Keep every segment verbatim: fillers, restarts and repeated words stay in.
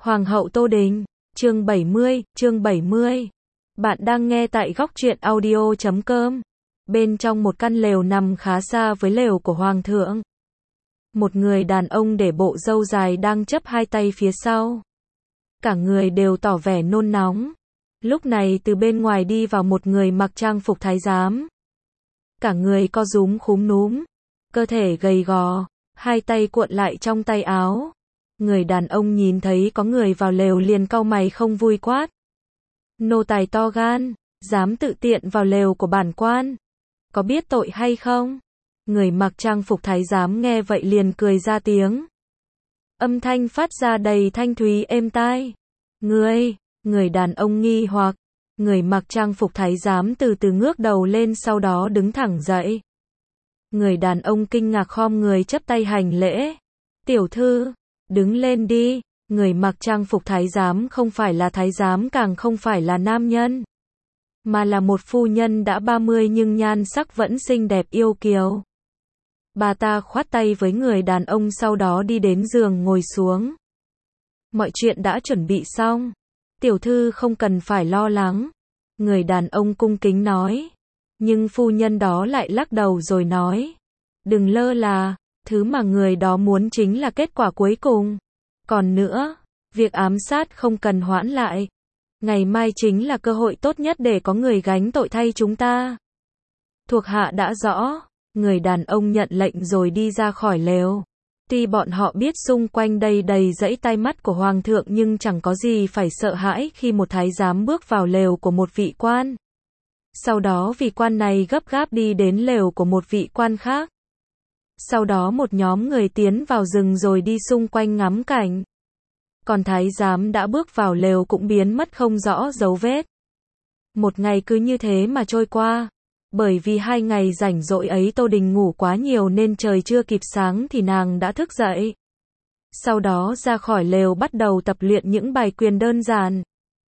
Hoàng hậu Tô Đình, chương bảy mươi, chương bảy mươi. Bạn đang nghe tại góc truyện audio chấm com. Bên trong một căn lều nằm khá xa với lều của Hoàng thượng. Một người đàn ông để bộ râu dài đang chắp hai tay phía sau. Cả người đều tỏ vẻ nôn nóng. Lúc này từ bên ngoài đi vào một người mặc trang phục thái giám. Cả người co rúm khúm núm, cơ thể gầy gò, hai tay cuộn lại trong tay áo. Người đàn ông nhìn thấy có người vào lều liền cau mày không vui quát. Nô tài to gan, dám tự tiện vào lều của bản quan. Có biết tội hay không? Người mặc trang phục thái giám nghe vậy liền cười ra tiếng. Âm thanh phát ra đầy thanh thúy êm tai. Ngươi, người đàn ông nghi hoặc. Người mặc trang phục thái giám từ từ ngước đầu lên sau đó đứng thẳng dậy. Người đàn ông kinh ngạc khom người chắp tay hành lễ. Tiểu thư, đứng lên đi. Người mặc trang phục thái giám không phải là thái giám càng không phải là nam nhân. Mà là một phu nhân đã ba mươi nhưng nhan sắc vẫn xinh đẹp yêu kiều. Bà ta khoát tay với người đàn ông sau đó đi đến giường ngồi xuống. Mọi chuyện đã chuẩn bị xong. Tiểu thư không cần phải lo lắng. Người đàn ông cung kính nói. Nhưng phu nhân đó lại lắc đầu rồi nói. Đừng lơ là, thứ mà người đó muốn chính là kết quả cuối cùng. Còn nữa, việc ám sát không cần hoãn lại. Ngày mai chính là cơ hội tốt nhất để có người gánh tội thay chúng ta. Thuộc hạ đã rõ. Người đàn ông nhận lệnh rồi đi ra khỏi lều. Tuy bọn họ biết xung quanh đây đầy rẫy tai mắt của hoàng thượng nhưng chẳng có gì phải sợ hãi khi một thái giám bước vào lều của một vị quan. Sau đó vị quan này gấp gáp đi đến lều của một vị quan khác. Sau đó một nhóm người tiến vào rừng rồi đi xung quanh ngắm cảnh. Còn thái giám đã bước vào lều cũng biến mất không rõ dấu vết. Một ngày cứ như thế mà trôi qua. Bởi vì hai ngày rảnh rỗi ấy Tô Đình ngủ quá nhiều nên trời chưa kịp sáng thì nàng đã thức dậy. Sau đó ra khỏi lều bắt đầu tập luyện những bài quyền đơn giản.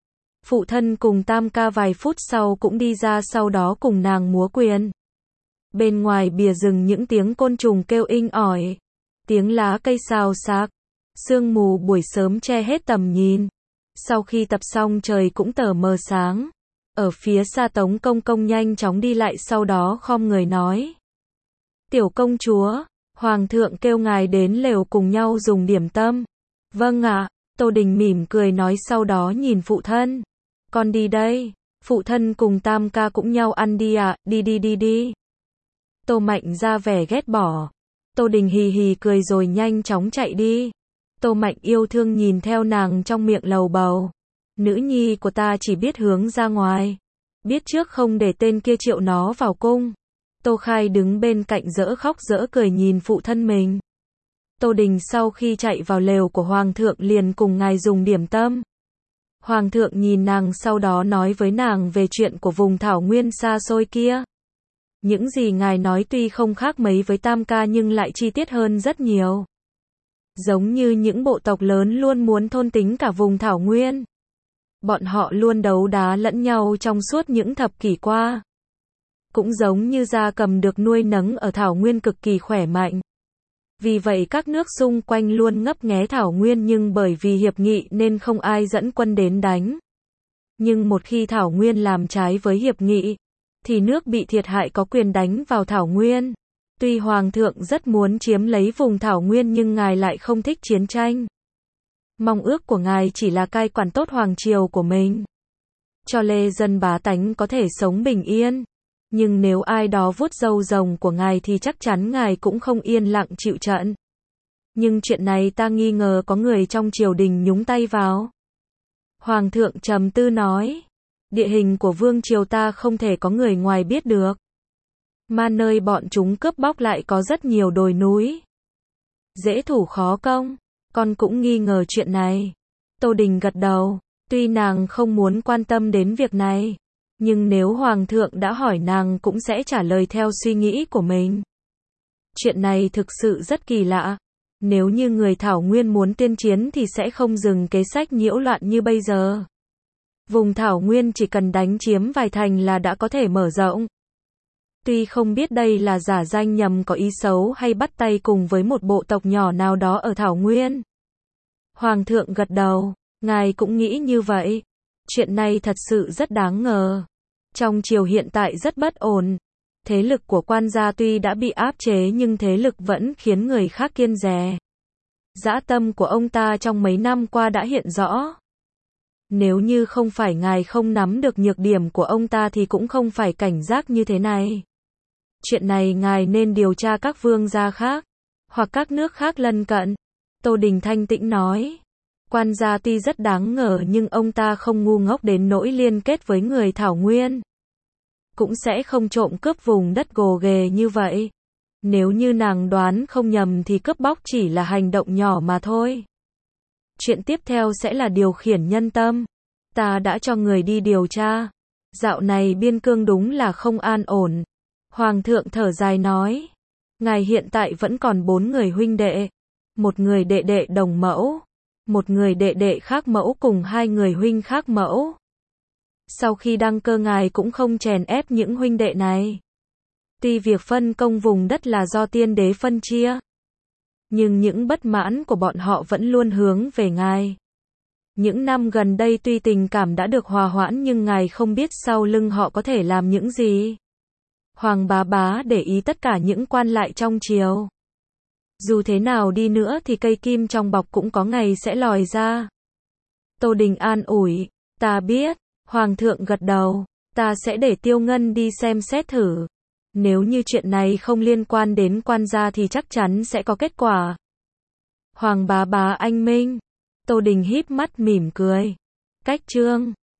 Phụ thân cùng Tam ca vài phút sau cũng đi ra sau đó cùng nàng múa quyền. Bên ngoài bìa rừng những tiếng côn trùng kêu inh ỏi. Tiếng lá cây xào xạc. Sương mù buổi sớm che hết tầm nhìn. Sau khi tập xong trời cũng tờ mờ sáng. Ở phía xa Tống Công Công nhanh chóng đi lại sau đó khom người nói. Tiểu công chúa, Hoàng thượng kêu ngài đến lều cùng nhau dùng điểm tâm. Vâng ạ, Tô Đình mỉm cười nói sau đó nhìn phụ thân. Con đi đây, phụ thân cùng Tam ca cũng nhau ăn đi ạ, à, đi đi đi đi. Tô Mạnh ra vẻ ghét bỏ. Tô Đình hì hì cười rồi nhanh chóng chạy đi. Tô Mạnh yêu thương nhìn theo nàng trong miệng lầu bầu. Nữ nhi của ta chỉ biết hướng ra ngoài. Biết trước không để tên kia triệu nó vào cung. Tô Khai đứng bên cạnh dỡ khóc dỡ cười nhìn phụ thân mình. Tô Đình sau khi chạy vào lều của Hoàng thượng liền cùng ngài dùng điểm tâm. Hoàng thượng nhìn nàng sau đó nói với nàng về chuyện của vùng thảo nguyên xa xôi kia. Những gì ngài nói tuy không khác mấy với Tam ca nhưng lại chi tiết hơn rất nhiều. Giống như những bộ tộc lớn luôn muốn thôn tính cả vùng thảo nguyên. Bọn họ luôn đấu đá lẫn nhau trong suốt những thập kỷ qua. Cũng giống như gia cầm được nuôi nấng ở thảo nguyên cực kỳ khỏe mạnh. Vì vậy các nước xung quanh luôn ngấp nghé thảo nguyên nhưng bởi vì hiệp nghị nên không ai dẫn quân đến đánh. Nhưng một khi thảo nguyên làm trái với hiệp nghị, thì nước bị thiệt hại có quyền đánh vào thảo nguyên. Tuy Hoàng thượng rất muốn chiếm lấy vùng thảo nguyên nhưng ngài lại không thích chiến tranh. Mong ước của ngài chỉ là cai quản tốt hoàng triều của mình. Cho lê dân bá tánh có thể sống bình yên. Nhưng nếu ai đó vuốt râu rồng của ngài thì chắc chắn ngài cũng không yên lặng chịu trận. Nhưng chuyện này ta nghi ngờ có người trong triều đình nhúng tay vào. Hoàng thượng trầm tư nói. Địa hình của vương triều ta không thể có người ngoài biết được. Mà nơi bọn chúng cướp bóc lại có rất nhiều đồi núi. Dễ thủ khó công. Con cũng nghi ngờ chuyện này. Tô Đình gật đầu. Tuy nàng không muốn quan tâm đến việc này. Nhưng nếu Hoàng thượng đã hỏi nàng cũng sẽ trả lời theo suy nghĩ của mình. Chuyện này thực sự rất kỳ lạ. Nếu như người thảo nguyên muốn tiên chiến thì sẽ không dừng kế sách nhiễu loạn như bây giờ. Vùng thảo nguyên chỉ cần đánh chiếm vài thành là đã có thể mở rộng. Tuy không biết đây là giả danh nhằm có ý xấu hay bắt tay cùng với một bộ tộc nhỏ nào đó ở thảo nguyên. Hoàng thượng gật đầu. Ngài cũng nghĩ như vậy. Chuyện này thật sự rất đáng ngờ. Trong triều hiện tại rất bất ổn. Thế lực của quan gia tuy đã bị áp chế nhưng thế lực vẫn khiến người khác kiêng dè. Dã tâm của ông ta trong mấy năm qua đã hiện rõ. Nếu như không phải ngài không nắm được nhược điểm của ông ta thì cũng không phải cảnh giác như thế này. Chuyện này ngài nên điều tra các vương gia khác, hoặc các nước khác lân cận. Tô Đình thanh tĩnh nói. Quan gia tuy rất đáng ngờ nhưng ông ta không ngu ngốc đến nỗi liên kết với người Thảo Nguyên. Cũng sẽ không trộm cướp vùng đất gồ ghề như vậy. Nếu như nàng đoán không nhầm thì cướp bóc chỉ là hành động nhỏ mà thôi. Chuyện tiếp theo sẽ là điều khiển nhân tâm. Ta đã cho người đi điều tra. Dạo này biên cương đúng là không an ổn. Hoàng thượng thở dài nói. Ngài hiện tại vẫn còn bốn người huynh đệ. Một người đệ đệ đồng mẫu. Một người đệ đệ khác mẫu cùng hai người huynh khác mẫu. Sau khi đăng cơ ngài cũng không chèn ép những huynh đệ này. Tuy việc phân công vùng đất là do tiên đế phân chia, nhưng những bất mãn của bọn họ vẫn luôn hướng về ngài. Những năm gần đây tuy tình cảm đã được hòa hoãn nhưng ngài không biết sau lưng họ có thể làm những gì. Hoàng bá bá để ý tất cả những quan lại trong triều. Dù thế nào đi nữa thì cây kim trong bọc cũng có ngày sẽ lòi ra. Tô Đình an ủi. Ta biết. Hoàng thượng gật đầu. Ta sẽ để Tiêu Ngân đi xem xét thử. Nếu như chuyện này không liên quan đến quan gia thì chắc chắn sẽ có kết quả. Hoàng bá bá anh minh. Tô Đình híp mắt mỉm cười. Cách chương